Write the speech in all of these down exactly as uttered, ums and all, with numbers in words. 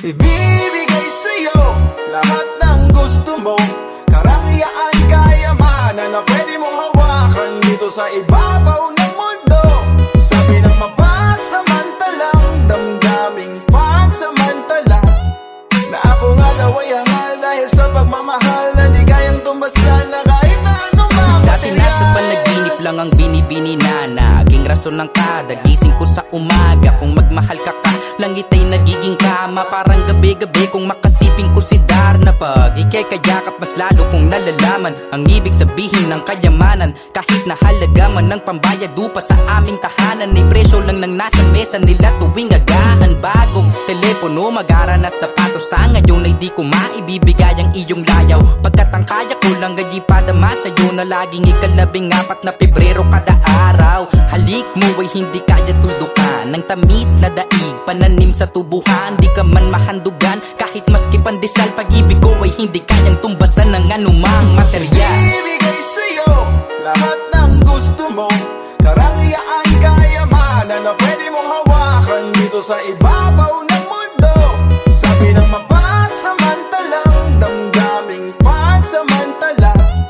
Ibibigay sa'yo lahat ng gusto mo, karangyaan, kayamanan na pwede mong hawakan dito sa ibabaw ng mundo. Sabi ng mapagsamantalang damdaming pansamantala, na ako nga daw ay hangal dahil sa pagmamahal na di kayang tumbasan na kahit na anumang material. Dati nasa panaginip lang ang binibini na naging rason ng kada gising ko sa umaga. Kung magmahal ka ka, langit ay nagiging kama. Parang gabi-gabi kung makasiping ko si Darna. Pag ikay kayakap, mas lalo kong nalalaman ang ibig sabihin ng kayamanan. Kahit na halaga man ng pambayad upa sa aming tahanan, ay presyo lang nang nasa mesa nila tuwing agahan. Bagong telepono, mag-ara na sapatos, sa ngayon ay di ko maibibigay ang iyong layaw. Pagkat ang kaya ko lang ay ipadama sa'yo na laging ikalabing apat na Pebrero kada araw. Halik mo ay hindi kaya tudukan ng tamis na daig, pananim sa tubuhan. Di ka man mahandugan kahit maski pandesal, pag-ibig ko ay hindi kayang tumbasan ng anumang material. Ibigay sa'yo lahat ng gusto mo, karangyaan, kayamanan na pwede mong hawakan dito sa ibabaw ng mundo. Sabi ng mapagsamantalang damdaming pansamantala,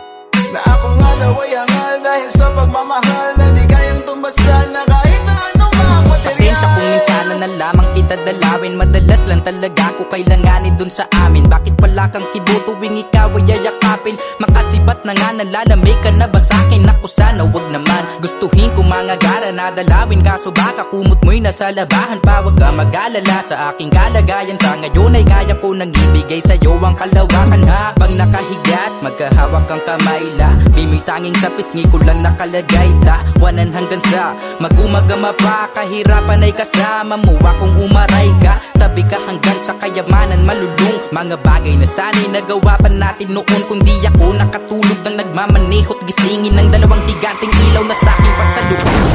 na ako nga daw ay hangal dahil sa pagmamahal na di kayang tumbasan na kahit na anumang material. Pasensya kung minsan na lamang kita dalawin, madalas lang talaga ko kailanganin dun sa amin. Bakit pala kang kibo tuwing ikaw ay yayakapin? Makasibat na nga, nalalamig ka na ba sa'kin? Ako sana wag naman, gustuhin ko mga gara na dalawin, kaso baka kumot mo'y nasa labahan pa. Wag ka mag-alala sa aking kalagayan, sa ngayon ay kaya ko nang ibigay sa'yo ang kalawakan. Habang nakahigat, magkahawak ang kamay la, bimoy tanging sa pisngi ko lang nakalagay. Tawanan hanggang sa magumagama pa, kahirapan ay kasama mo akong umaray ka. Tabi ka hanggang sa kayamanan malulung, mga bagay na sana'y nagawa pa natin noon. Kundi ako nakatulog nang nagmamaneho't gisingin ng dalawang higanting ilaw na sa'king pasalubong.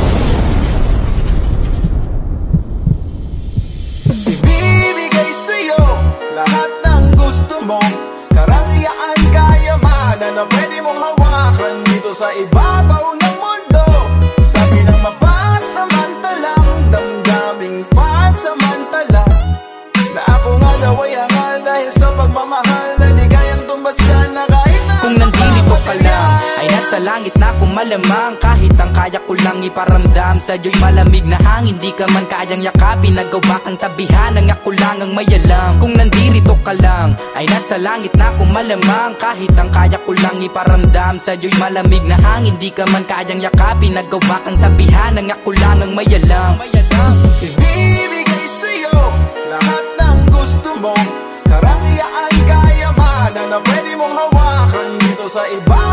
Ibibigay sa'yo lahat ng gusto mo, karangyaan, kayamanan na pwede mong hawakan dito sa ibabaw ng mundo. Sabi ng mapagsamantalang damdaming pansamantala, na ako nga daw ay hangal dahil sa pagmamahal na di kayang tumbasan na kahit na. Kung nandito ka lang, ay nasa langit na akong malamang. Kahit ang kaya ko lang iparamdam sa'yo'y malamig na hangin, di ka man kayang yakapin, nagawa kang tabihan ng ako lang ang may alam. Kung nandito ka lang, ay nasa langit na akong malamang. Kahit ang kaya ko lang iparamdam sa'yo'y malamig na hangin, di ka man kayang yakapin, nagawa kang tabihan ng ako lang ang may alam. Ibibigay sa'yo lahat ng gusto mo, karangyaan, kayamanan na pwede mong hawakan dito sa iba.